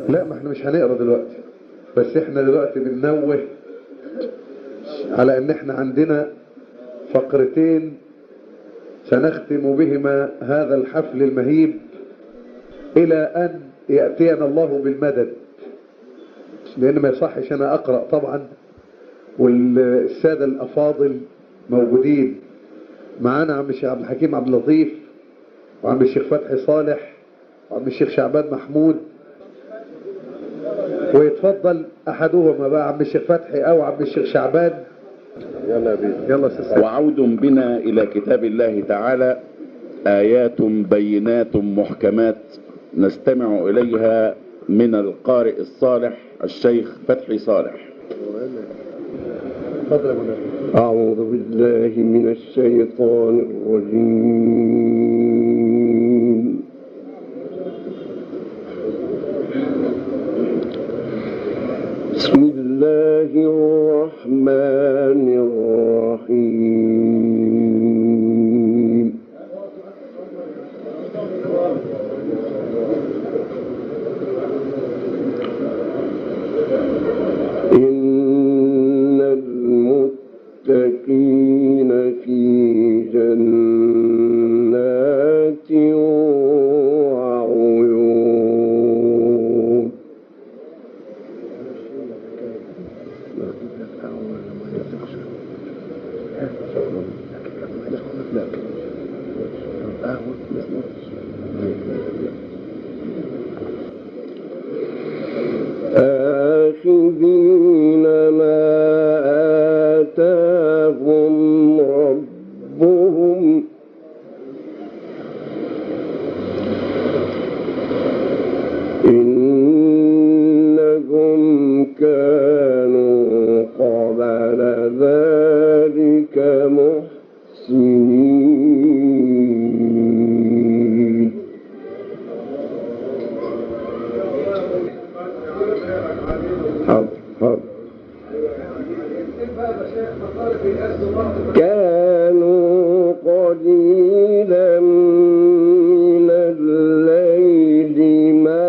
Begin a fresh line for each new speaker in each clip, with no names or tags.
لا، ما احنا مش هنقرا دلوقتي، بس احنا دلوقتي بننوه على ان احنا عندنا فقرتين سنختم بهما هذا الحفل المهيب الى ان يأتينا الله بالمدد، لان ما يصحش انا اقرأ طبعا والسادة الافاضل موجودين معانا. عم الشيخ عبد الحكيم عبد اللطيف، وعم الشيخ فتحي صالح، وعم الشيخ شعبان محمود، ويتفضل احدهما بقى، عم الشيخ فتحي او عم الشيخ شعبان. يلا يا بيه، يلا سيدي.
وعود بنا إلى كتاب الله تعالى، آيات بينات محكمات نستمع إليها من القارئ الصالح الشيخ فتحي صالح.
أعوذ بالله من الشيطان الرجيم. بسم الله الرحمن الرحيم. إن المتقين في جنات وعيون. آخذين ما آتاهم ربهم إنهم كانوا قبل ذلك محسنين. كانوا قليلا من الليل ما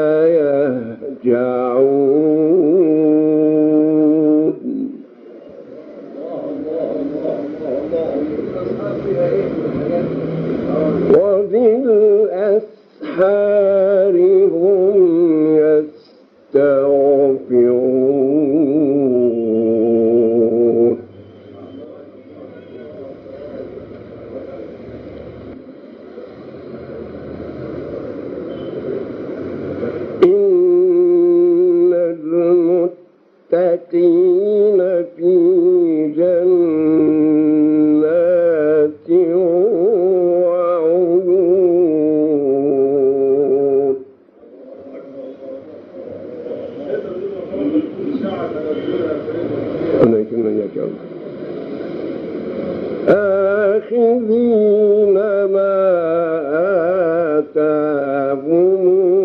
يهجعون وبالأسحار هم يستغفرون. إن المتقين في جنات وعيون. آخذين ما آتاهم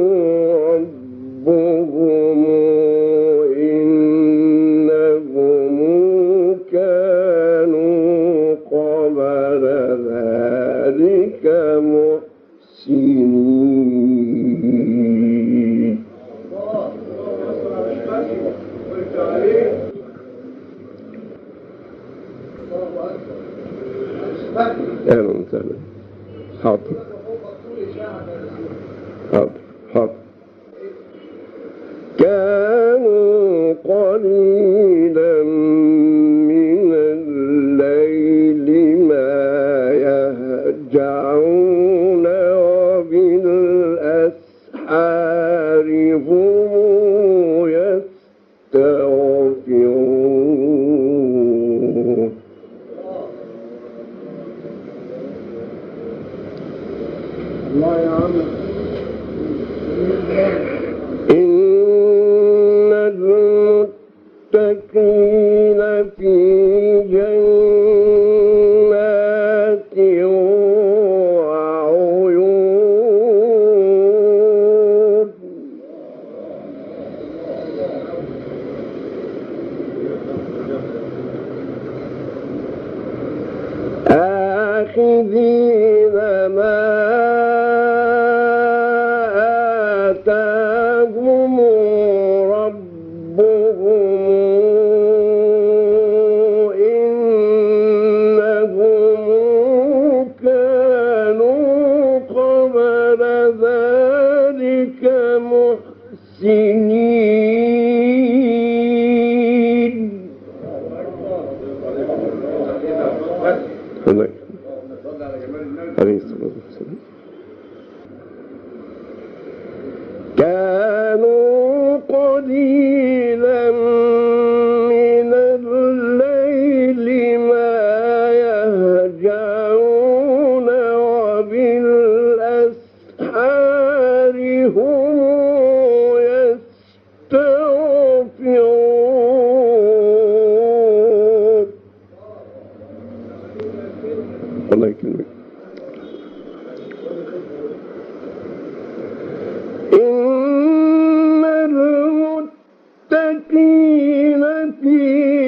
ربهم إنهم كانوا قبل ذلك محسنين. أهلا وسهلا. حاضر حاضر حاضر. كانوا قليلا من الليل ما يهجعون وبالأسحار هم يستغفرون. الله يا عم. إن المتقين في جنات وعيون. آخذين ما آتاهم آتاهم ربهم إنهم كانوا قبل ذلك محسنين. عليه الصلاة والسلام. كانوا قليلا من الليل ما يهجعون وبالأسحار هم يستغفرون. الله يكرمك. إن المتقين في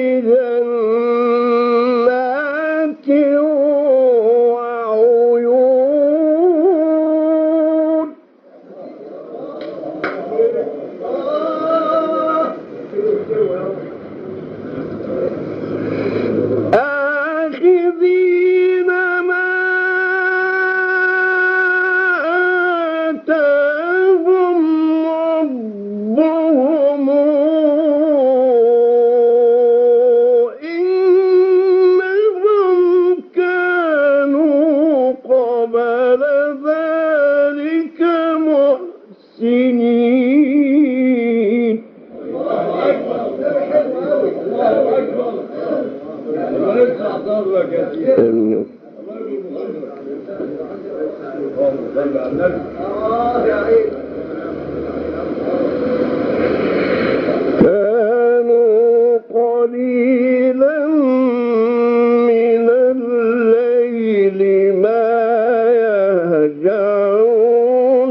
جنات وعيون. آخذين ما آتاهم ربهم إنهم كانوا قبل ذلك محسنين. كانوا قليلا من الليل ما يهجعون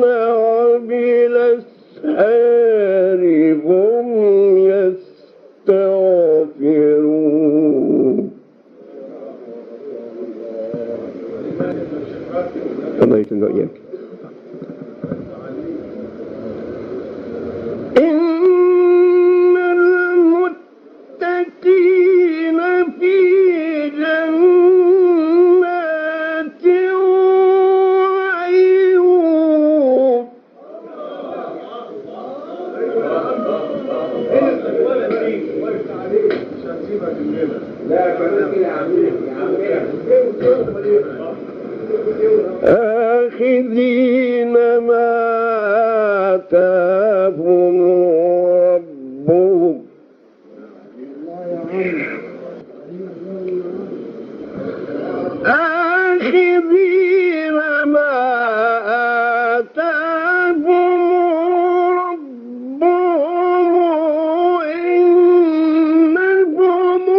وبالأسحار هم يستغفرون. الله يكرمك وإياك. إن المتقين في جنات وعيون. آخذين ما آتاهم ربهم آخذين ما آتاهم ربهم إنهم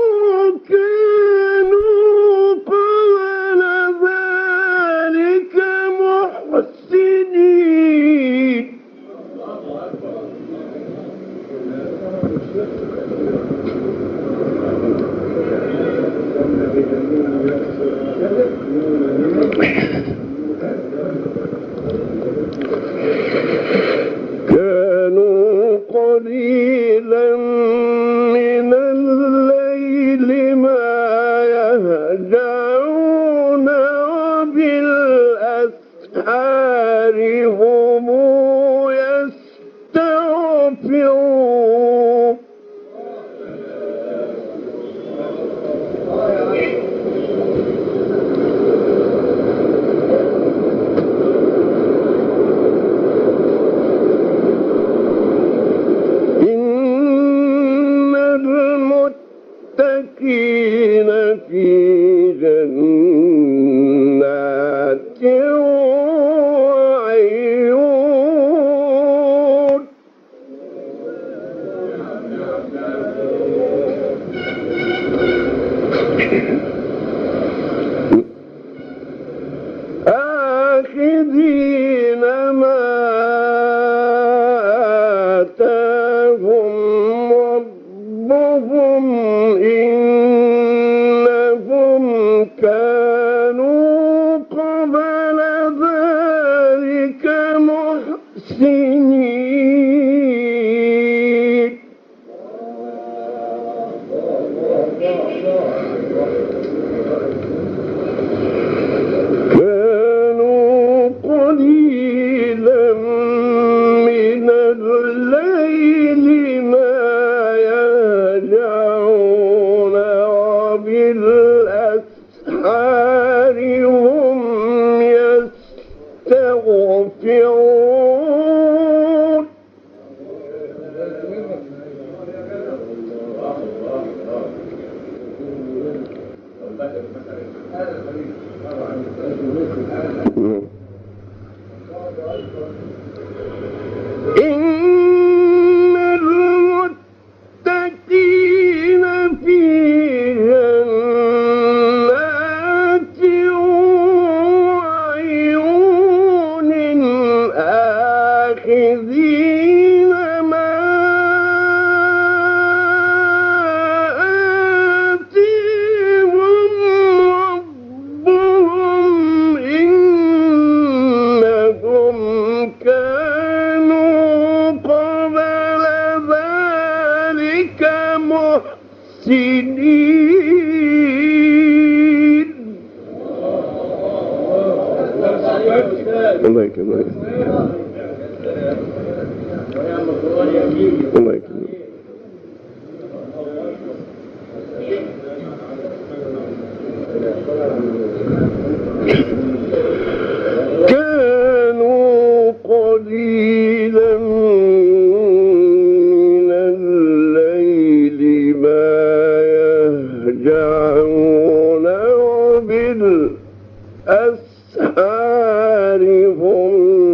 كانوا قبل ذلك محسنين. كانوا قليلا من الليل ما يهجعون وبالأسحار هم يستغفرون. إن المتقين في جنات وعيون. آخذين ما آتاهم ربهم إنهم كانوا قبل ذلك محسنين. محسنين. الله يكرمك. الله يكرمك. كانوا قليلا من الليل ما يهجعون وبالأسحار هم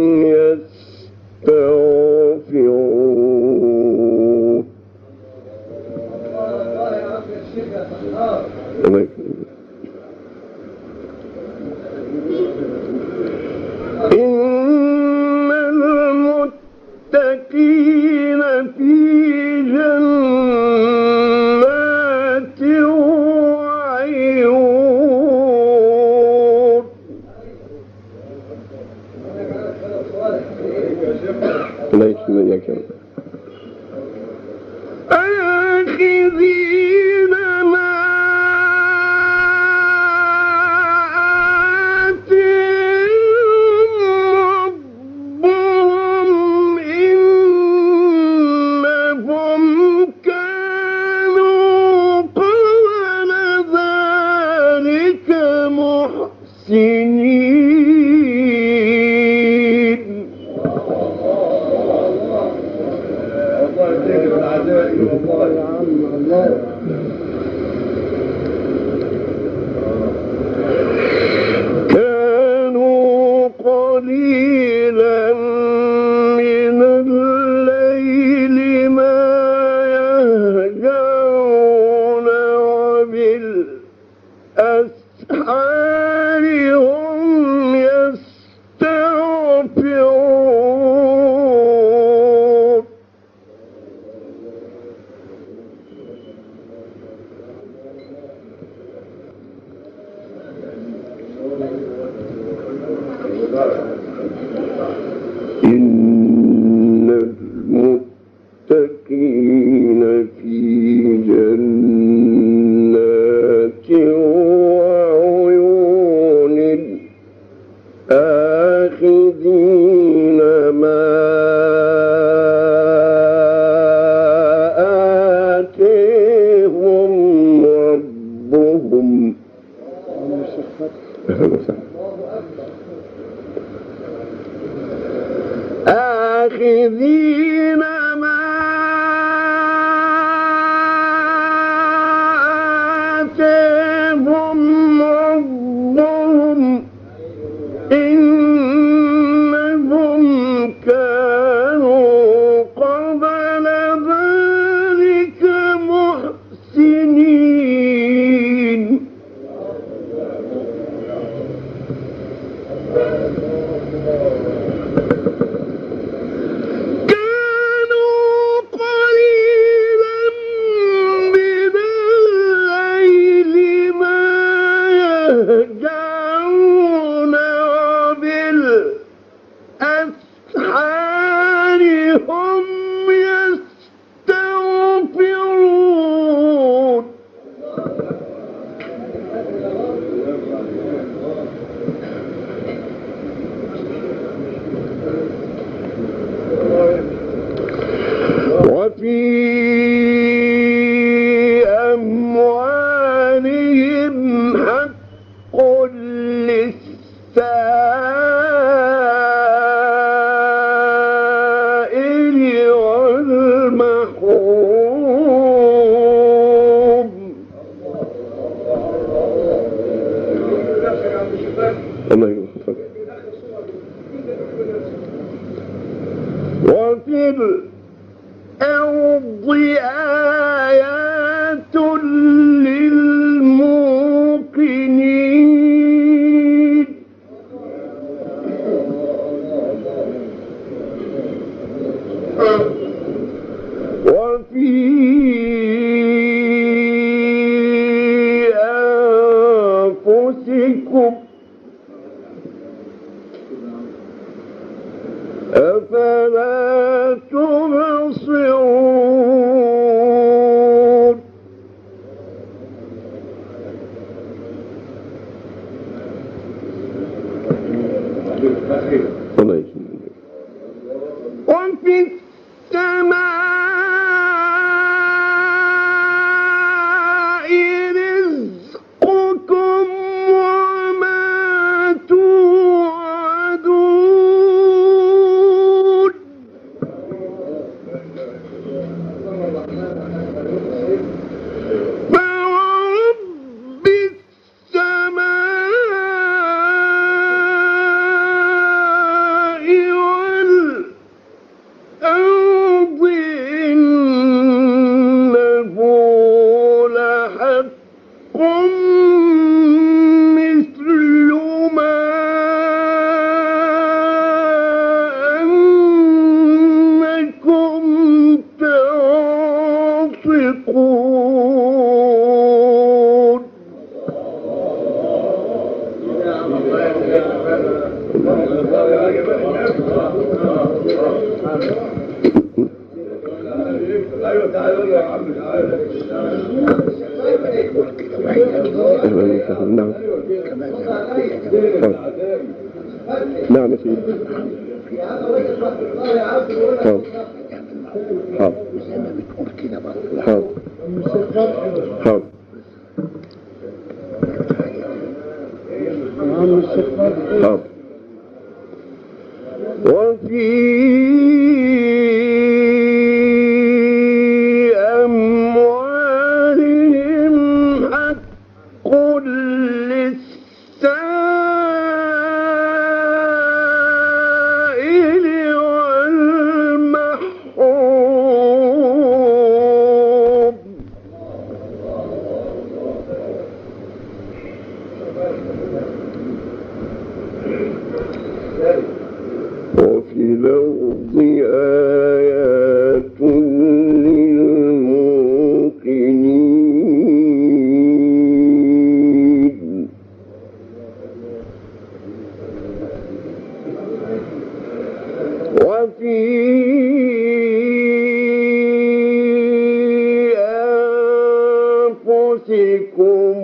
يستغفرون. إن المتقين في جنات وعيون. الله يسلمك يا رب. آخذين ما كانوا قليلا من الليل ما يهجعون وبالأسحار هم يستغفرون. إن المتقين في جنات وعيون آخذين ما آتيهم ربهم. آخذين ما آتاهم ربهم إنهم كانوا قبل ذلك محسنين. يهجعون وبالأسحار هم يستغفرون. وفي أموالهم حق للسائل والمحروم. الله يغفر. وفي الأرض آيات للموقنين. وفي أنفسكم أفلا تبصرون. رزقكم وما توعدون فورب السماء والأرض إنه لحق مثل ما أنكم تنطقون نعم نعم يا سيدي حاضر حاضر حاضر حاضر وفي أموالهم حق للسائل والمحروم وفي الأرض آيات للموقنين وفي أنفسكم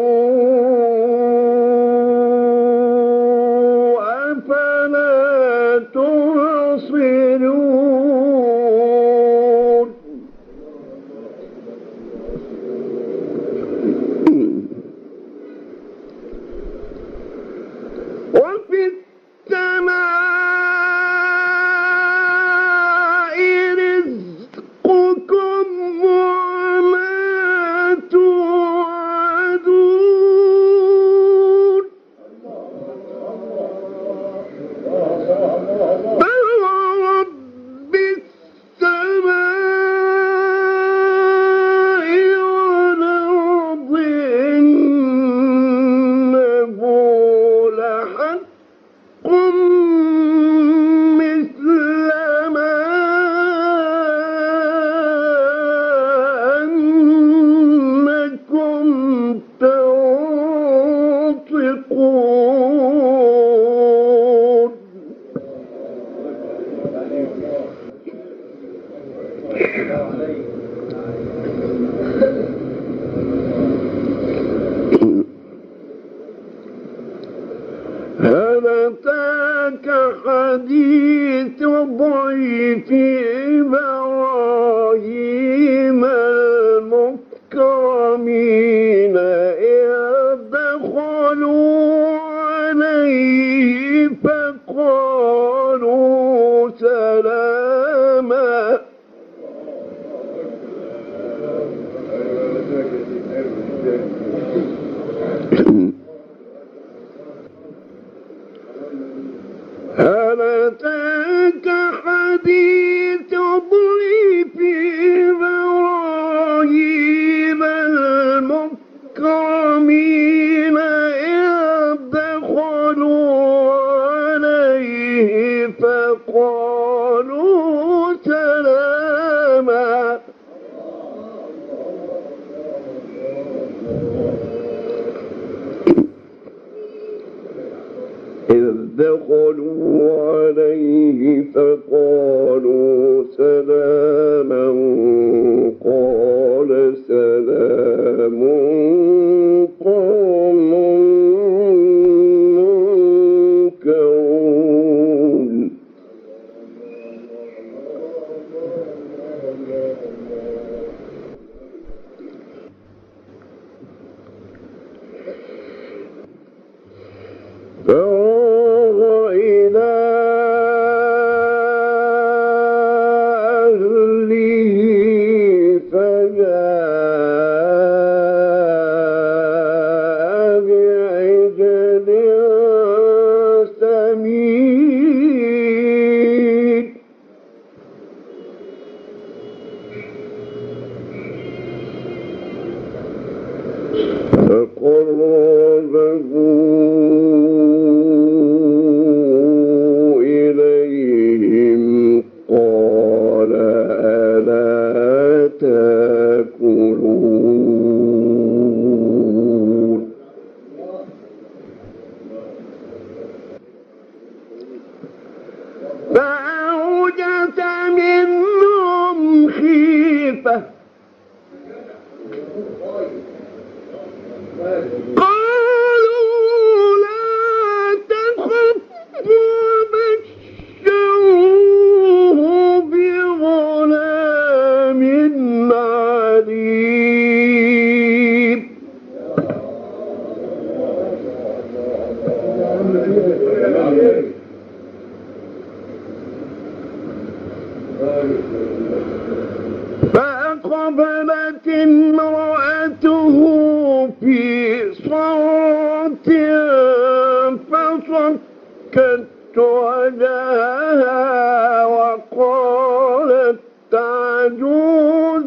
أفلا تبصرون وفي السماء رزقكم وما توعدون فورب السماء والأرض إنه لحق مثل ما أنكم تنطقون هل أتاك حديث ضيف إبراهيم المكرمين إذ دخلوا عليه فقالوا سلاما قربه إليهم قال ألا تأكلون فأوجس منهم خيفة قالوا لا تخف وبشروه بغلام عليم فأقبلت امرأته في صوتها فصكت وجهها وقالت عجوز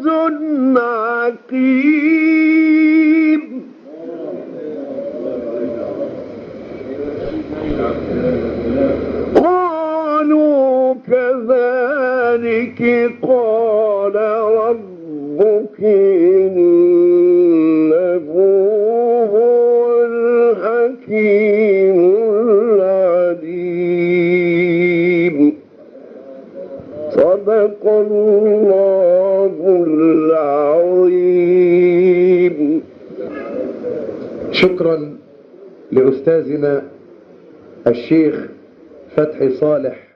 عقيم قالوا كذلك قال ربك إنه هو الحكيم العليم صدق الله العظيم.
شكرا لأستاذنا الشيخ فتحي صالح